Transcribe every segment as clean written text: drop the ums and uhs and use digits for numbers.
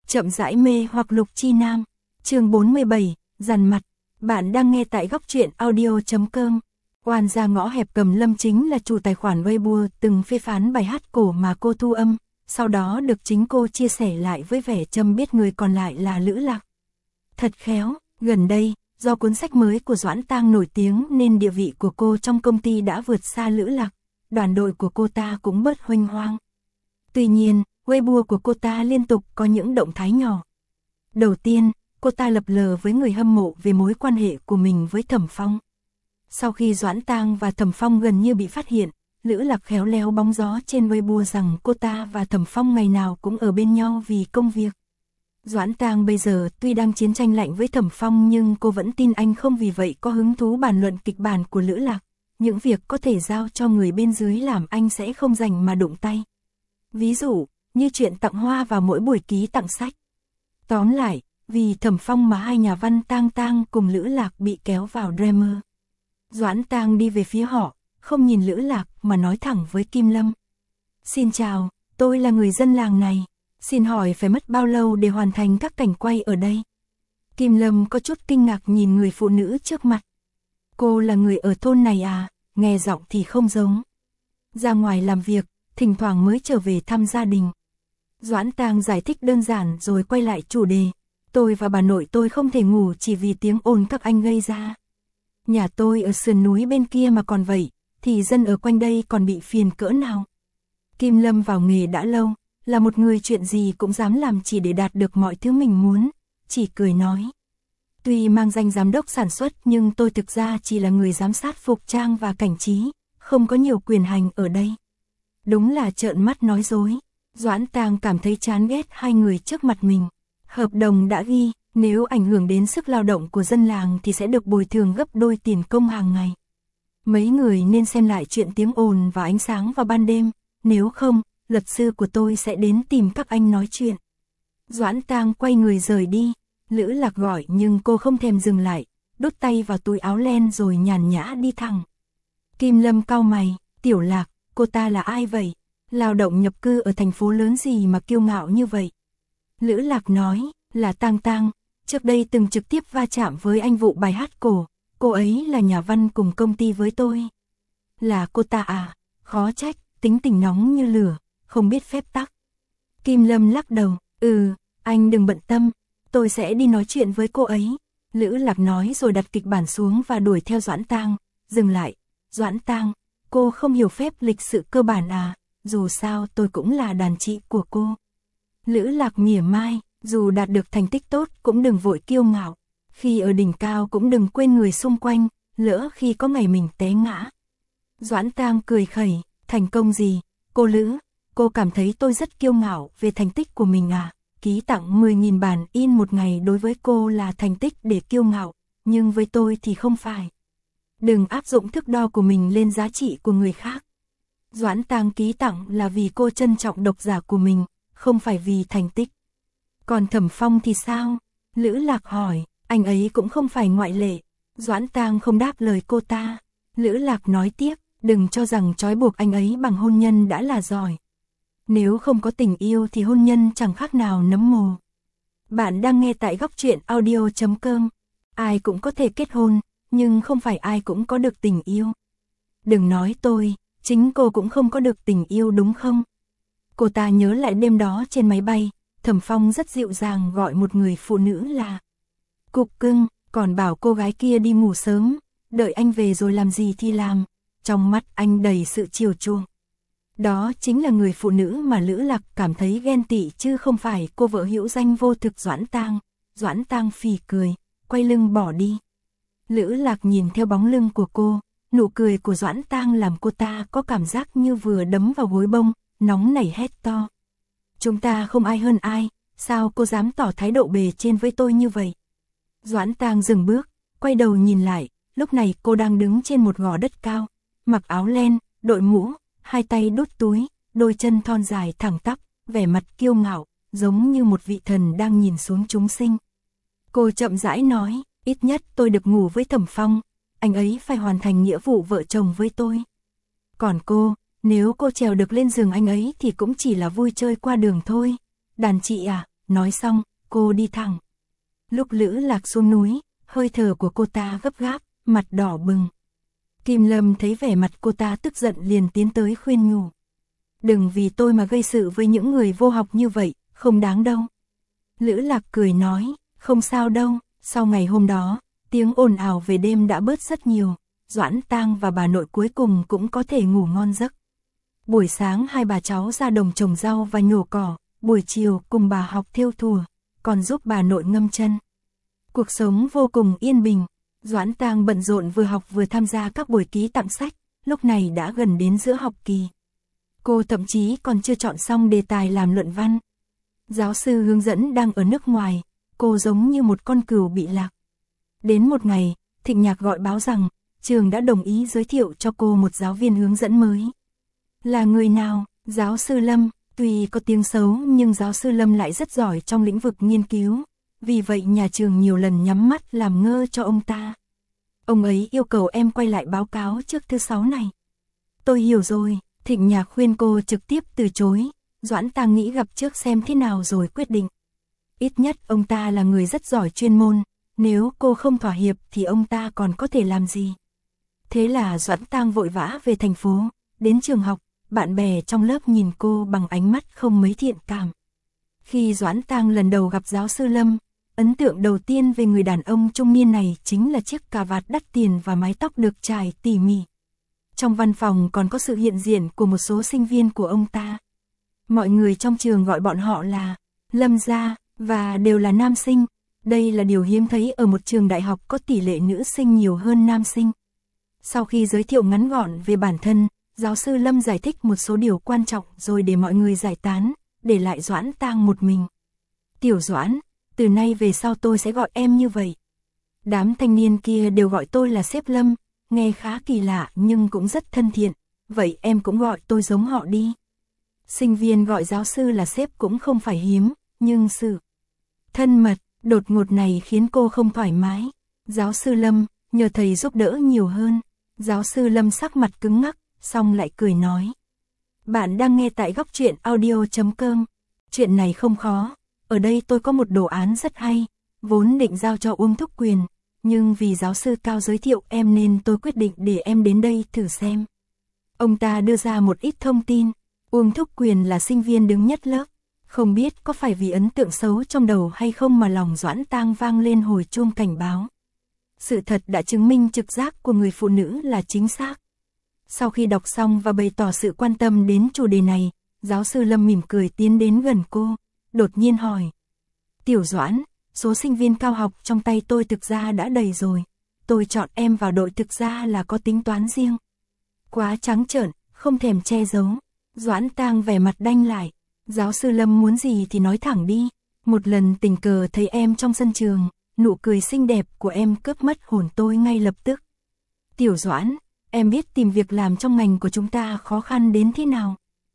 Chậm rãi mê hoặc Lục Chi Nam. Chương 47, dằn mặt. Bạn đang nghe tại góc truyện audio.com. Oan gia ngõ hẹp Cầm Lâm chính là chủ tài khoản Weibo từng phê phán bài hát cổ mà cô thu âm, sau đó được chính cô chia sẻ lại với vẻ châm biết người còn lại là Lữ Lạc. Thật khéo, gần đây, do cuốn sách mới của Doãn Tang nổi tiếng nên địa vị của cô trong công ty đã vượt xa Lữ Lạc, đoàn đội của cô ta cũng bớt huênh hoang. Tuy nhiên, Weibo của cô ta liên tục có những động thái nhỏ. Đầu tiên, cô ta lập lờ với người hâm mộ về mối quan hệ của mình với Thẩm Phong. Sau khi Doãn Tang và Thẩm Phong gần như bị phát hiện, Lữ Lạc khéo léo bóng gió trên Weibo rằng cô ta và Thẩm Phong ngày nào cũng ở bên nhau vì công việc. Doãn Tang bây giờ tuy đang chiến tranh lạnh với Thẩm Phong nhưng cô vẫn tin anh không vì vậy có hứng thú bàn luận kịch bản của Lữ Lạc. Những việc có thể giao cho người bên dưới làm anh sẽ không dành mà đụng tay. Ví dụ, như chuyện tặng hoa vào mỗi buổi ký tặng sách. Tóm lại, vì Thẩm Phong mà hai nhà văn Tang cùng Lữ Lạc bị kéo vào drama. Doãn Tang đi về phía họ, không nhìn Lữ Lạc mà nói thẳng với Kim Lâm. Xin chào, tôi là người dân làng này. Xin hỏi phải mất bao lâu để hoàn thành các cảnh quay ở đây? Kim Lâm có chút kinh ngạc nhìn người phụ nữ trước mặt. Cô là người ở thôn này à? Nghe giọng thì không giống. Ra ngoài làm việc, thỉnh thoảng mới trở về thăm gia đình. Doãn Tang giải thích đơn giản rồi quay lại chủ đề. Tôi và bà nội tôi không thể ngủ chỉ vì tiếng ồn các anh gây ra. Nhà tôi ở sườn núi bên kia mà còn vậy, thì dân ở quanh đây còn bị phiền cỡ nào. Kim Lâm vào nghề đã lâu, là một người chuyện gì cũng dám làm chỉ để đạt được mọi thứ mình muốn, chỉ cười nói. Tuy mang danh giám đốc sản xuất nhưng tôi thực ra chỉ là người giám sát phục trang và cảnh trí, không có nhiều quyền hành ở đây. Đúng là trợn mắt nói dối. Doãn Tang cảm thấy chán ghét hai người trước mặt mình. Hợp đồng đã ghi, nếu ảnh hưởng đến sức lao động của dân làng thì sẽ được bồi thường gấp đôi tiền công hàng ngày. Mấy người nên xem lại chuyện tiếng ồn và ánh sáng vào ban đêm, nếu không, luật sư của tôi sẽ đến tìm các anh nói chuyện. Doãn Tang quay người rời đi, Lữ Lạc gọi nhưng cô không thèm dừng lại, đút tay vào túi áo len rồi nhàn nhã đi thẳng. Kim Lâm cau mày, Tiểu Lạc, cô ta là ai vậy? Lao động nhập cư ở thành phố lớn gì mà kiêu ngạo như vậy? Lữ Lạc nói, là Tang, trước đây từng trực tiếp va chạm với anh vụ bài hát cổ, cô ấy là nhà văn cùng công ty với tôi. Là cô ta à? Khó trách, tính tình nóng như lửa, không biết phép tắc. Kim Lâm lắc đầu, anh đừng bận tâm, tôi sẽ đi nói chuyện với cô ấy. Lữ Lạc nói rồi đặt kịch bản xuống và đuổi theo Doãn Tang, dừng lại. Doãn Tang, cô không hiểu phép lịch sự cơ bản à? Dù sao tôi cũng là đàn chị của cô. Lữ Lạc mỉa mai, dù đạt được thành tích tốt cũng đừng vội kiêu ngạo. Khi ở đỉnh cao cũng đừng quên người xung quanh, lỡ khi có ngày mình té ngã. Doãn Tang cười khẩy, thành công gì? Cô Lữ, cô cảm thấy tôi rất kiêu ngạo về thành tích của mình à? Ký tặng 10.000 bản in một ngày đối với cô là thành tích để kiêu ngạo, nhưng với tôi thì không phải. Đừng áp dụng thước đo của mình lên giá trị của người khác. Doãn Tang ký tặng là vì cô trân trọng độc giả của mình, không phải vì thành tích. Còn Thẩm Phong thì sao? Lữ Lạc hỏi, anh ấy cũng không phải ngoại lệ. Doãn Tang không đáp lời cô ta. Lữ Lạc nói tiếp, đừng cho rằng trói buộc anh ấy bằng hôn nhân đã là giỏi. Nếu không có tình yêu thì hôn nhân chẳng khác nào nấm mồ. Bạn đang nghe tại góc truyện audio.com. Ai cũng có thể kết hôn, nhưng không phải ai cũng có được tình yêu. Đừng nói tôi, chính cô cũng không có được tình yêu đúng không? Cô ta nhớ lại đêm đó trên máy bay, Thẩm Phong rất dịu dàng gọi một người phụ nữ là Cục Cưng, còn bảo cô gái kia đi ngủ sớm, đợi anh về rồi làm gì thì làm. Trong mắt anh đầy sự chiều chuộng. Đó chính là người phụ nữ mà Lữ Lạc cảm thấy ghen tị chứ không phải cô vợ hữu danh vô thực Doãn Tang. Doãn Tang phì cười, quay lưng bỏ đi. Lữ Lạc nhìn theo bóng lưng của cô, nụ cười của Doãn Tang làm cô ta có cảm giác như vừa đấm vào gối bông, nóng nảy hét to. Chúng ta không ai hơn ai, sao cô dám tỏ thái độ bề trên với tôi như vậy? Doãn Tang dừng bước, quay đầu nhìn lại, lúc này cô đang đứng trên một gò đất cao, mặc áo len, đội mũ, hai tay đút túi, đôi chân thon dài thẳng tắp, vẻ mặt kiêu ngạo, giống như một vị thần đang nhìn xuống chúng sinh. Cô chậm rãi nói, ít nhất tôi được ngủ với Thẩm Phong, anh ấy phải hoàn thành nghĩa vụ vợ chồng với tôi. Còn cô, nếu cô trèo được lên giường anh ấy thì cũng chỉ là vui chơi qua đường thôi. Đàn chị à, nói xong, cô đi thẳng. Lúc Lữ Lạc xuống núi, hơi thở của cô ta gấp gáp, mặt đỏ bừng. Kim Lâm thấy vẻ mặt cô ta tức giận liền tiến tới khuyên nhủ. Đừng vì tôi mà gây sự với những người vô học như vậy, không đáng đâu. Lữ Lạc cười nói, không sao đâu, sau ngày hôm đó, tiếng ồn ào về đêm đã bớt rất nhiều, Doãn Tang và bà nội cuối cùng cũng có thể ngủ ngon giấc. Buổi sáng hai bà cháu ra đồng trồng rau và nhổ cỏ, buổi chiều cùng bà học thêu thùa, còn giúp bà nội ngâm chân. Cuộc sống vô cùng yên bình, Doãn Tang bận rộn vừa học vừa tham gia các buổi ký tặng sách, lúc này đã gần đến giữa học kỳ. Cô thậm chí còn chưa chọn xong đề tài làm luận văn. Giáo sư hướng dẫn đang ở nước ngoài, cô giống như một con cừu bị lạc. Đến một ngày, Thịnh Nhạc gọi báo rằng, trường đã đồng ý giới thiệu cho cô một giáo viên hướng dẫn mới. Là người nào? Giáo sư Lâm. Tuy có tiếng xấu nhưng giáo sư Lâm lại rất giỏi trong lĩnh vực nghiên cứu. Vì vậy nhà trường nhiều lần nhắm mắt làm ngơ cho ông ta. Ông ấy yêu cầu em quay lại báo cáo trước thứ 6 này. Tôi hiểu rồi, Thịnh Nhạc khuyên cô trực tiếp từ chối. Doãn Tang nghĩ gặp trước xem thế nào rồi quyết định. Ít nhất ông ta là người rất giỏi chuyên môn, nếu cô không thỏa hiệp thì ông ta còn có thể làm gì. Thế là Doãn Tang vội vã về thành phố, đến trường học, bạn bè trong lớp nhìn cô bằng ánh mắt không mấy thiện cảm. Khi Doãn Tang lần đầu gặp giáo sư Lâm, ấn tượng đầu tiên về người đàn ông trung niên này chính là chiếc cà vạt đắt tiền và mái tóc được chải tỉ mỉ. Trong văn phòng còn có sự hiện diện của một số sinh viên của ông ta. Mọi người trong trường gọi bọn họ là Lâm gia, và đều là nam sinh. Đây là điều hiếm thấy ở một trường đại học có tỷ lệ nữ sinh nhiều hơn nam sinh. Sau khi giới thiệu ngắn gọn về bản thân, giáo sư Lâm giải thích một số điều quan trọng rồi để mọi người giải tán, để lại Doãn Tang một mình. Tiểu Doãn, từ nay về sau tôi sẽ gọi em như vậy. Đám thanh niên kia đều gọi tôi là sếp Lâm, nghe khá kỳ lạ nhưng cũng rất thân thiện, vậy em cũng gọi tôi giống họ đi. Sinh viên gọi giáo sư là sếp cũng không phải hiếm, nhưng sự thân mật, đột ngột này khiến cô không thoải mái. Giáo sư Lâm, nhờ thầy giúp đỡ nhiều hơn. Giáo sư Lâm sắc mặt cứng ngắc, xong lại cười nói. Bạn đang nghe tại Góc Truyện Audio.com. Chuyện này không khó, ở đây tôi có một đồ án rất hay, vốn định giao cho Uông Thúc Quyền, nhưng vì giáo sư Cao giới thiệu em nên tôi quyết định để em đến đây thử xem. Ông ta đưa ra một ít thông tin. Uông Thúc Quyền là sinh viên đứng nhất lớp, không biết có phải vì ấn tượng xấu trong đầu hay không mà lòng Doãn Tang vang lên hồi chuông cảnh báo. Sự thật đã chứng minh trực giác của người phụ nữ là chính xác. Sau khi đọc xong và bày tỏ sự quan tâm đến chủ đề này, giáo sư Lâm mỉm cười tiến đến gần cô, đột nhiên hỏi. Tiểu Doãn, số sinh viên cao học trong tay tôi thực ra đã đầy rồi, tôi chọn em vào đội thực ra là có tính toán riêng. Quá trắng trợn, không thèm che giấu. Doãn Tang vẻ mặt đanh lại. Giáo sư Lâm muốn gì thì nói thẳng đi. Một lần tình cờ thấy em trong sân trường, nụ cười xinh đẹp của em cướp mất hồn tôi ngay lập tức. Tiểu Doãn, em biết tìm việc làm trong ngành của chúng ta khó khăn đến thế nào.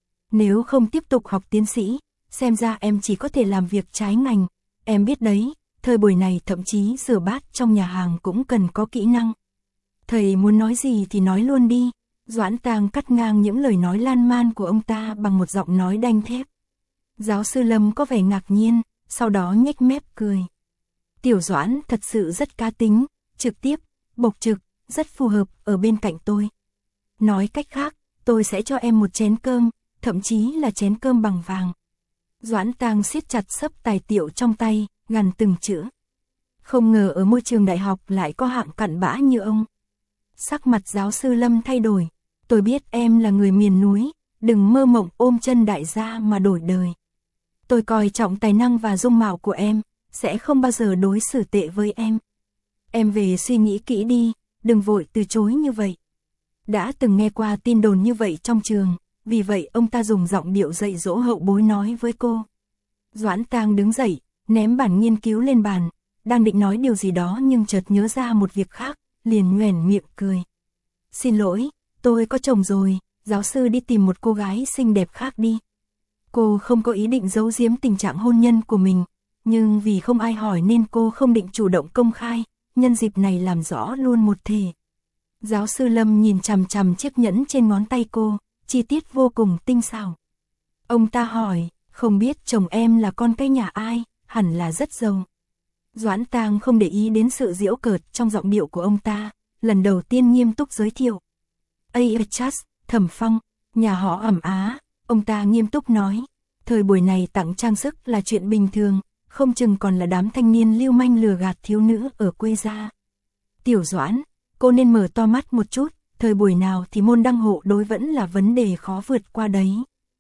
Nếu không tiếp tục học tiến sĩ, xem ra em chỉ có thể làm việc trái ngành. Em biết đấy, thời buổi này thậm chí rửa bát trong nhà hàng cũng cần có kỹ năng. Thầy muốn nói gì thì nói luôn đi. Doãn Tang cắt ngang những lời nói lan man của ông ta bằng một giọng nói đanh thép. Giáo sư Lâm có vẻ ngạc nhiên, sau đó nhếch mép cười. Tiểu Doãn thật sự rất cá tính, trực tiếp, bộc trực, rất phù hợp ở bên cạnh tôi. Nói cách khác, tôi sẽ cho em một chén cơm, thậm chí là chén cơm bằng vàng. Doãn Tang siết chặt xấp tài liệu trong tay, gằn từng chữ. Không ngờ ở môi trường đại học lại có hạng cặn bã như ông. Sắc mặt giáo sư Lâm thay đổi. Tôi biết em là người miền núi, đừng mơ mộng ôm chân đại gia mà đổi đời. Tôi coi trọng tài năng và dung mạo của em, sẽ không bao giờ đối xử tệ với em. Em về suy nghĩ kỹ đi, đừng vội từ chối như vậy. Đã từng nghe qua tin đồn như vậy trong trường, vì vậy ông ta dùng giọng điệu dạy dỗ hậu bối nói với cô. Doãn Tang đứng dậy, ném bản nghiên cứu lên bàn, đang định nói điều gì đó nhưng chợt nhớ ra một việc khác, liền nhoẻn miệng cười. Xin lỗi, tôi có chồng rồi, giáo sư đi tìm một cô gái xinh đẹp khác đi. Cô không có ý định giấu giếm tình trạng hôn nhân của mình, nhưng vì không ai hỏi nên cô không định chủ động công khai, nhân dịp này làm rõ luôn một thể. Giáo sư Lâm nhìn chằm chằm chiếc nhẫn trên ngón tay cô, chi tiết vô cùng tinh xảo. Ông ta hỏi, Không biết chồng em là con cái nhà ai, hẳn là rất giàu. Doãn Tang không để ý đến sự giễu cợt trong giọng điệu của ông ta, lần đầu tiên nghiêm túc giới thiệu. Achas, Thẩm Phong, nhà họ Ẩm Á, ông ta nghiêm túc nói. Thời buổi này tặng trang sức là chuyện bình thường, không chừng còn là đám thanh niên lưu manh lừa gạt thiếu nữ ở quê gia. Tiểu Doãn, cô nên mở to mắt một chút, thời buổi nào thì môn đăng hộ đối vẫn là vấn đề khó vượt qua đấy.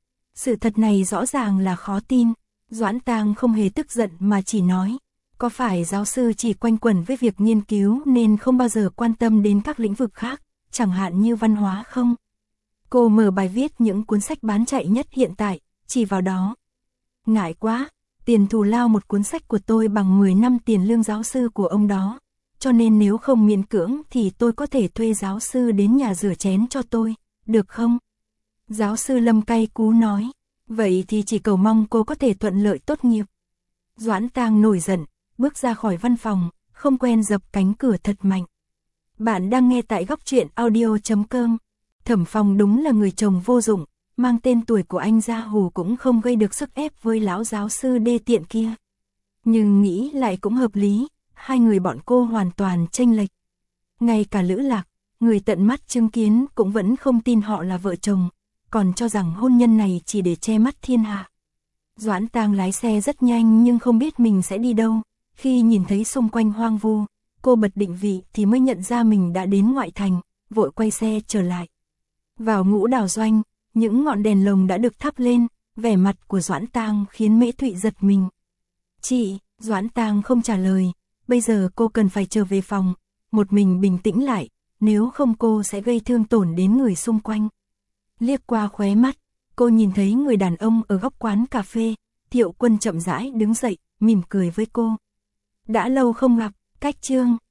Sự thật này rõ ràng là khó tin, Doãn Tang không hề tức giận mà chỉ nói. Có phải giáo sư chỉ quanh quẩn với việc nghiên cứu nên không bao giờ quan tâm đến các lĩnh vực khác, chẳng hạn như văn hóa không? Cô mở bài viết những cuốn sách bán chạy nhất hiện tại, chỉ vào đó. Ngại quá, tiền thù lao một cuốn sách của tôi bằng 10 năm tiền lương giáo sư của ông đó. Cho nên nếu không miễn cưỡng thì tôi có thể thuê giáo sư đến nhà rửa chén cho tôi, được không? Giáo sư Lâm cay cú nói, vậy thì chỉ cầu mong cô có thể thuận lợi tốt nghiệp. Doãn Tang nổi giận, bước ra khỏi văn phòng, không quen dập cánh cửa thật mạnh. Bạn đang nghe tại góc truyện audio.com. Thẩm Phong đúng là người chồng vô dụng, mang tên tuổi của anh ra hù cũng không gây được sức ép với lão giáo sư đê tiện kia. Nhưng nghĩ lại cũng hợp lý, hai người bọn cô hoàn toàn chênh lệch. Ngay cả Lữ Lạc, người tận mắt chứng kiến cũng vẫn không tin họ là vợ chồng, còn cho rằng hôn nhân này chỉ để che mắt thiên hạ. Doãn Tang lái xe rất nhanh nhưng không biết mình sẽ đi đâu. Khi nhìn thấy xung quanh hoang vu, cô bật định vị thì mới nhận ra mình đã đến ngoại thành, vội quay xe trở lại. Vào Ngũ Đào Doanh, những ngọn đèn lồng đã được thắp lên, vẻ mặt của Doãn Tang khiến Mễ Thụy giật mình. Chị, Doãn Tang không trả lời, bây giờ cô cần phải trở về phòng, một mình bình tĩnh lại, nếu không cô sẽ gây thương tổn đến người xung quanh. Liếc qua khóe mắt, cô nhìn thấy người đàn ông ở góc quán cà phê, Thiệu Quân chậm rãi đứng dậy, mỉm cười với cô. Đã lâu không gặp, Cách Trương,